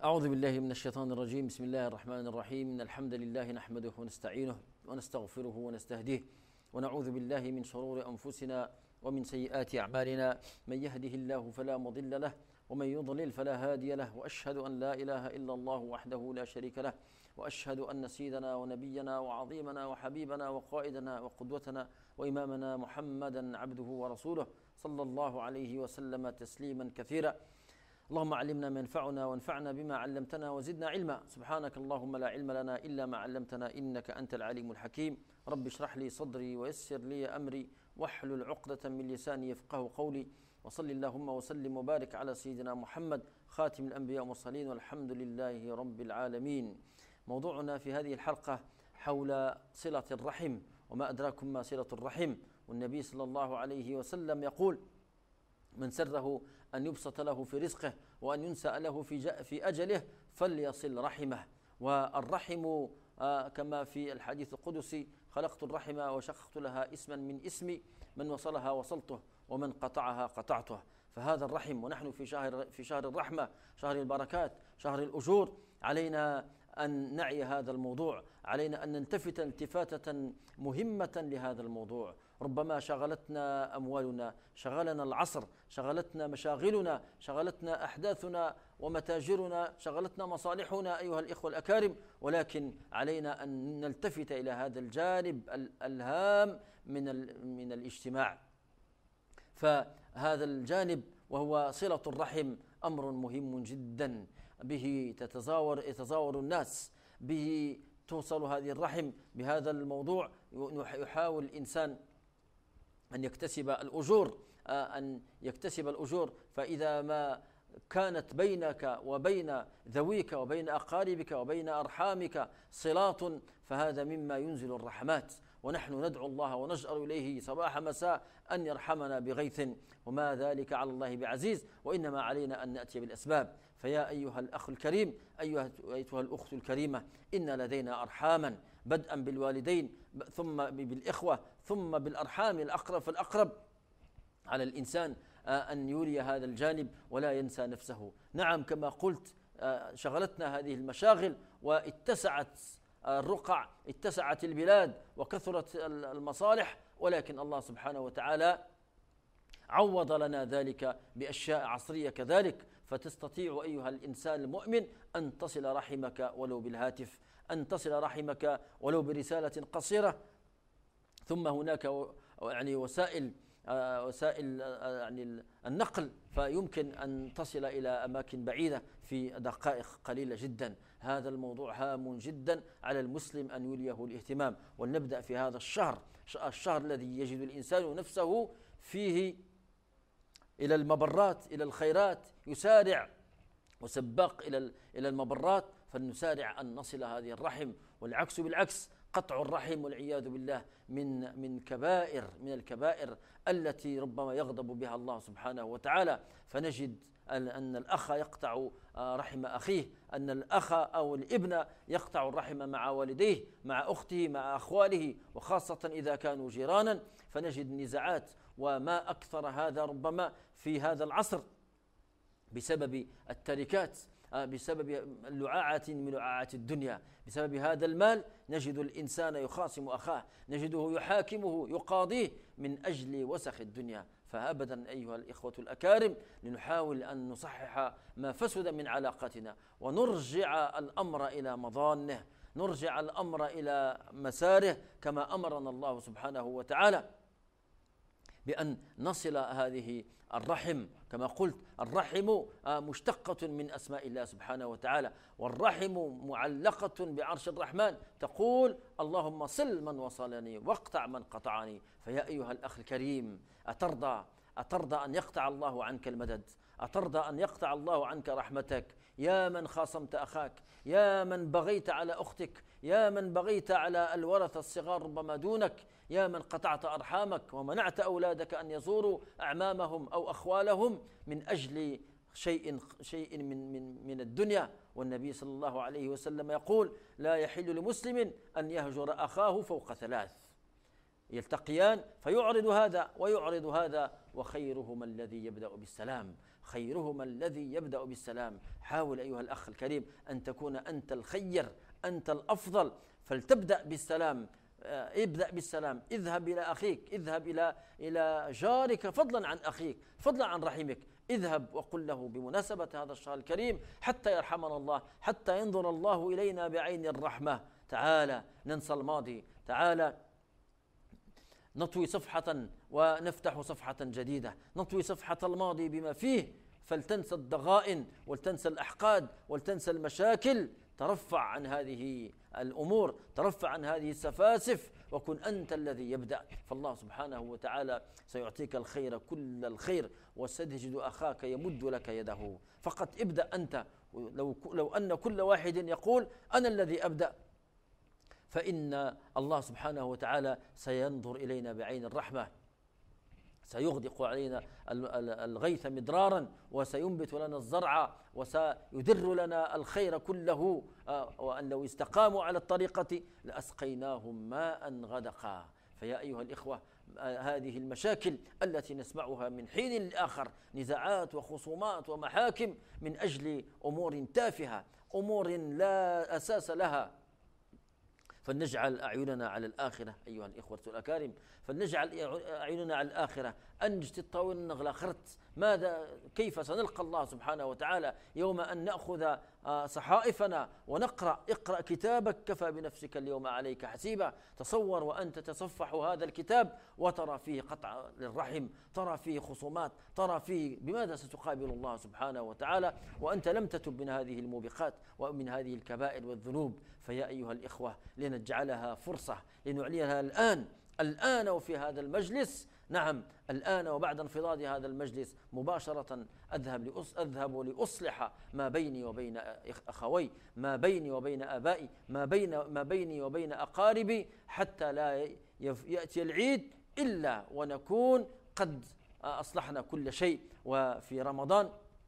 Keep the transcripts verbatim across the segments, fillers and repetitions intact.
أعوذ بالله من الشيطان الرجيم. بسم الله الرحمن الرحيم. إن الحمد لله نحمده ونستعينه ونستغفره ونستهديه ونعوذ بالله من شرور أنفسنا ومن سيئات أعمالنا. من يهده الله فلا مضل له ومن يضلل فلا هادي له، وأشهد أن لا إله إلا الله وحده لا شريك له، وأشهد أن سيدنا ونبينا وعظيمنا وحبيبنا وقائدنا وقدوتنا وإمامنا محمدا عبده ورسوله صلى الله عليه وسلم تسليما كثيرا. اللهم علمنا ما ينفعنا وانفعنا بما علمتنا وزدنا علما. سبحانك اللهم لا علم لنا إلا ما علمتنا إنك أنت العليم الحكيم. رب اشرح لي صدري ويسر لي أمري واحلل عقدة من لساني يفقه قولي. وصل اللهم وسلم وبارك على سيدنا محمد خاتم الأنبياء والمرسلين، والحمد لله رب العالمين. موضوعنا في هذه الحلقة حول صلة الرحم، وما أدراكم ما صلة الرحم. والنبي صلى الله عليه وسلم يقول: من سره أن يبسط له في رزقه وأن ينسأ له في في أجله فليصل رحمه. والرحم آه كما في الحديث القدسي: خلقت الرحم وشققت لها اسما من اسمي، من وصلها وصلته ومن قطعها قطعته. فهذا الرحم، ونحن في شهر في شهر الرحمة، شهر البركات، شهر الأجور. علينا أن نعي هذا الموضوع، علينا أن نلتفت التفاتة مهمة لهذا الموضوع. ربما شغلتنا أموالنا، شغلنا العصر، شغلتنا مشاغلنا، شغلتنا أحداثنا ومتاجرنا، شغلتنا مصالحنا أيها الإخوة الأكارم، ولكن علينا أن نلتفت إلى هذا الجانب الهام من من الاجتماع. فهذا الجانب وهو صلة الرحم أمر مهم جدا، به تتزاور يتزاور الناس، به توصل هذه الرحم. بهذا الموضوع يحاول الإنسان أن يكتسب الأجور، أن يكتسب الأجور. فإذا ما كانت بينك وبين ذويك وبين أقاربك وبين أرحامك صلات، فهذا مما ينزل الرحمات. ونحن ندعو الله ونجأر إليه صباح مساء أن يرحمنا بغيث، وما ذلك على الله بعزيز، وإنما علينا أن نأتي بالأسباب. فيا أيها الأخ الكريم، أيتها الأخت الكريمة، إن لدينا أرحاما، بدءا بالوالدين ثم بالإخوة ثم بالأرحام الأقرب فالأقرب. على الإنسان أن يولي هذا الجانب ولا ينسى نفسه. نعم، كما قلت، شغلتنا هذه المشاغل واتسعت الرقع، اتسعت البلاد وكثرت المصالح، ولكن الله سبحانه وتعالى عوض لنا ذلك بأشياء عصرية كذلك. فتستطيع أيها الإنسان المؤمن أن تصل رحمك ولو بالهاتف، أن تصل رحمك ولو برسالة قصيرة. ثم هناك يعني وسائل وسائل يعني النقل، فيمكن أن تصل إلى أماكن بعيدة في دقائق قليلة جدا. هذا الموضوع هام جدا على المسلم أن يوليه الاهتمام. ولنبدأ في هذا الشهر، الشهر الذي يجد الإنسان نفسه فيه إلى المبرات، إلى الخيرات، يسارع وسباق إلى إلى المبرات. فلنسارع أن نصل هذه الرحم. والعكس بالعكس، قطع الرحم والعياذ بالله من من كبائر من الكبائر التي ربما يغضب بها الله سبحانه وتعالى. فنجد أن الأخ يقطع رحم أخيه، أن الأخ أو الابن يقطع الرحم مع والديه، مع أخته، مع أخواله، وخاصة إذا كانوا جيرانا. فنجد نزاعات، وما أكثر هذا ربما في هذا العصر بسبب التركات، بسبب اللعاعة من لعاعات الدنيا. بسبب هذا المال نجد الإنسان يخاصم أخاه، نجده يحاكمه، يقاضيه من أجل وسخ الدنيا. فأبدا أيها الإخوة الأكارم، لنحاول أن نصحح ما فسد من علاقتنا، ونرجع الأمر إلى مضانه، نرجع الأمر إلى مساره، كما أمرنا الله سبحانه وتعالى بأن نصل هذه الرحم. كما قلت، الرحم مشتقة من أسماء الله سبحانه وتعالى، والرحم معلقة بعرش الرحمن، تقول: اللهم صل من وصلني واقطع من قطعني. فيا أيها الأخ الكريم، أترضى أترضى أن يقطع الله عنك المدد؟ أترضى أن يقطع الله عنك رحمتك؟ يا من خاصمت أخاك، يا من بغيت على أختك، يا من بغيت على الورثة الصغار ربما دونك، يا من قطعت أرحامك ومنعت أولادك أن يزوروا أعمامهم أو أخوالهم من أجل شيء شيء من من من الدنيا. والنبي صلى الله عليه وسلم يقول: لا يحل لمسلم أن يهجر أخاه فوق ثلاث. يلتقيان فيعرض هذا ويعرض هذا، وخيرهما الذي يبدأ بالسلام. خيرهما الذي يبدأ بالسلام. حاول أيها الأخ الكريم أن تكون أنت الخير، أنت الأفضل، فلتبدأ بالسلام. ابدأ بالسلام، اذهب إلى أخيك، اذهب إلى إلى جارك، فضلا عن أخيك، فضلا عن رحمك، اذهب وقل له بمناسبة هذا الشهر الكريم حتى يرحمنا الله، حتى ينظر الله إلينا بعين الرحمة. تعالى ننسى الماضي، تعالى نطوي صفحة ونفتح صفحة جديدة، نطوي صفحة الماضي بما فيه، فلتنسى الضغائن ولتنسى الأحقاد ولتنسى المشاكل. ترفع عن هذه الأمور، ترفع عن هذه السفاسف، وكن أنت الذي يبدأ، فالله سبحانه وتعالى سيعطيك الخير كل الخير، وستجد أخاك يمد لك يده. فقط ابدأ أنت. لو, لو أن كل واحد يقول أنا الذي أبدأ، فإن الله سبحانه وتعالى سينظر إلينا بعين الرحمة، سيغدق علينا الغيث مدرارا، وسينبت لنا الزرع، وسيدر لنا الخير كله. وأن لو استقاموا على الطريقة لأسقيناهم ماء غدقا. فيا أيها الإخوة، هذه المشاكل التي نسمعها من حين لآخر، نزاعات وخصومات ومحاكم من أجل أمور تافهة، أمور لا أساس لها، فلنجعل أعيننا على الآخرة أيها الإخوة الأكارم، فلنجعل أعيننا على الآخرة. أنجت الطاول نغلا خرت. ماذا كيف سنلقى الله سبحانه وتعالى يوم أن نأخذ صحائفنا ونقرأ اقرأ كتابك كفى بنفسك اليوم عليك حسيبا. تصور وأنت تصفح هذا الكتاب وترى فيه قطع للرحم، ترى فيه خصومات، ترى فيه بماذا ستقابل الله سبحانه وتعالى وأنت لم تتب من هذه الموبقات ومن هذه الكبائر والذنوب. فيا أيها الإخوة، لنجعلها فرصة، لنعلنها الآن الآن وفي هذا المجلس. نعم الآن وبعد انفضاض هذا المجلس مباشرة أذهب لأص... أذهب لأصلح ما بيني وبين أخوي، ما بيني وبين آبائي، ما بين ما بيني وبين أقاربي، حتى لا يأتي العيد إلا ونكون قد أصلحنا كل شيء. وفي رمضان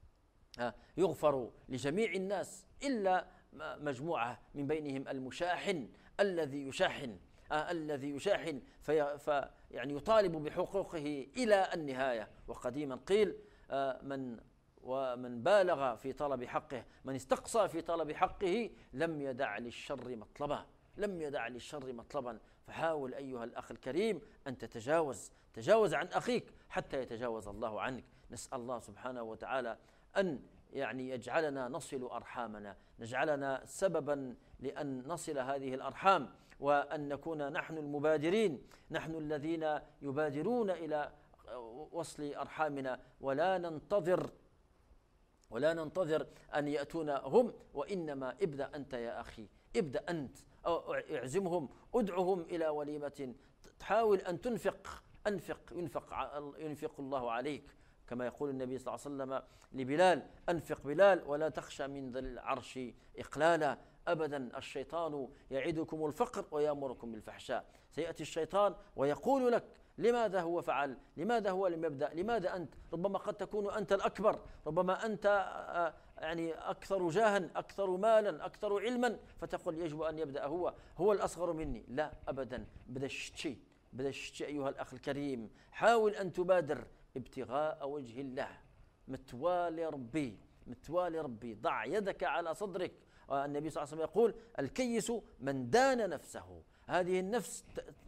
يغفر لجميع الناس إلا مجموعة من بينهم المشاحن الذي يشاحن آه الذي يشاحن في, في يعني يطالب بحقوقه إلى النهاية. وقديما قيل آه من ومن بالغ في طلب حقه، من استقصى في طلب حقه لم يدع للشر مطلبا، لم يدع للشر مطلبا. فحاول أيها الأخ الكريم أن تتجاوز، تجاوز عن أخيك حتى يتجاوز الله عنك. نسأل الله سبحانه وتعالى أن يعني يجعلنا نصل أرحامنا، نجعلنا سببا لأن نصل هذه الأرحام، وأن نكون نحن المبادرين، نحن الذين يبادرون إلى وصل أرحامنا، ولا ننتظر ولا ننتظر أن يأتونا هم، وإنما ابدأ أنت يا أخي، ابدأ أنت، أو اعزمهم، ادعهم إلى وليمة، تحاول أن تنفق، أنفق ينفق, ينفق الله عليك، كما يقول النبي صلى الله عليه وسلم لبلال: أنفق بلال ولا تخشى من ذي العرش إقلالا. أبدا، الشيطان يعدكم الفقر ويأمركم بالفحشاء. سيأتي الشيطان ويقول لك لماذا هو فعل، لماذا هو لم يبدأ، لماذا أنت؟ ربما قد تكون أنت الأكبر، ربما أنت يعني أكثر جاها، أكثر مالا، أكثر علما، فتقول يجب أن يبدأ هو، هو الأصغر مني. لا أبدا، بدأ الشيء، بدأ الشيء أيها الأخ الكريم. حاول أن تبادر ابتغاء وجه الله، متوالي ربي، متوالي ربي. ضع يدك على صدرك. النبي صلى الله عليه وسلم يقول: الكيس من دان نفسه. هذه النفس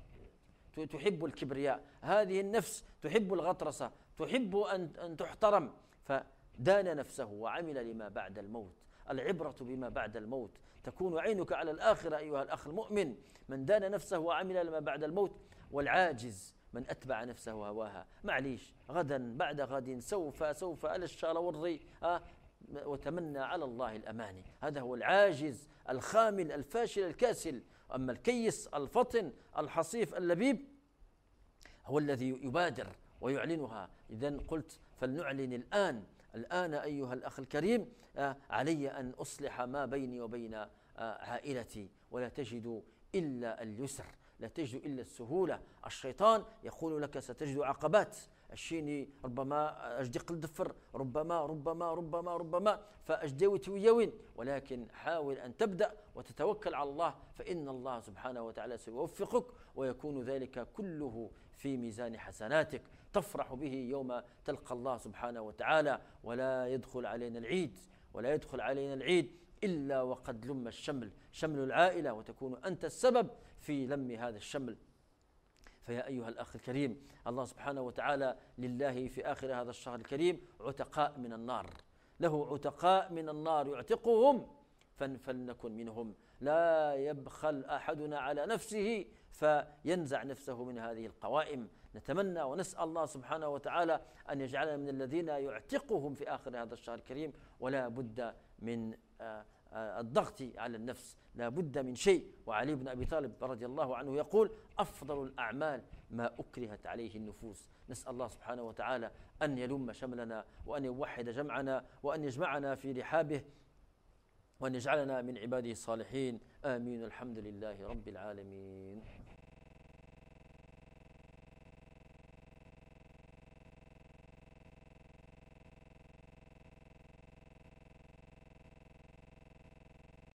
تحب الكبرياء، هذه النفس تحب الغطرسة، تحب أن تحترم، فدان نفسه وعمل لما بعد الموت. العبرة بما بعد الموت، تكون عينك على الآخرة أيها الأخ المؤمن. من دان نفسه وعمل لما بعد الموت. والعاجز من أتبع نفسه هواها. معليش، غدا بعد غد، سوف سوف ألشال ورضي آه وتمنى على الله الأماني. هذا هو العاجز الخامل الفاشل الكاسل. أما الكيس الفطن الحصيف اللبيب هو الذي يبادر ويعلنها. إذن قلت فلنعلن الآن، الآن أيها الأخ الكريم. آه علي أن أصلح ما بيني وبين آه عائلتي، ولا تجد إلا اليسر، لا تجد إلا السهولة. الشيطان يقول لك ستجد عقبات، الشيني ربما أجدي قل دفر، ربما ربما ربما ربما فأجدي تويوين، ولكن حاول أن تبدأ وتتوكل على الله، فإن الله سبحانه وتعالى سيوفقك ويكون ذلك كله في ميزان حسناتك، تفرح به يوم تلقى الله سبحانه وتعالى. ولا يدخل علينا العيد ولا يدخل علينا العيد إلا وقد لم الشمل، شمل العائلة، وتكون أنت السبب في لم هذا الشمل. فيا أيها الأخ الكريم، الله سبحانه وتعالى لله في آخر هذا الشهر الكريم عتقاء من النار، له عتقاء من النار يعتقهم فلنكن منهم. لا يبخل أحدنا على نفسه فينزع نفسه من هذه القوائم. نتمنى ونسأل الله سبحانه وتعالى أن يجعلنا من الذين يعتقهم في آخر هذا الشهر الكريم. ولا بد من الضغط على النفس، لا بد من شيء. وعلي بن أبي طالب رضي الله عنه يقول: أفضل الأعمال ما أكرهت عليه النفوس. نسأل الله سبحانه وتعالى أن يلم شملنا وأن يوحد جمعنا وأن يجمعنا في رحابه وأن يجعلنا من عباده الصالحين. آمين. الحمد لله رب العالمين.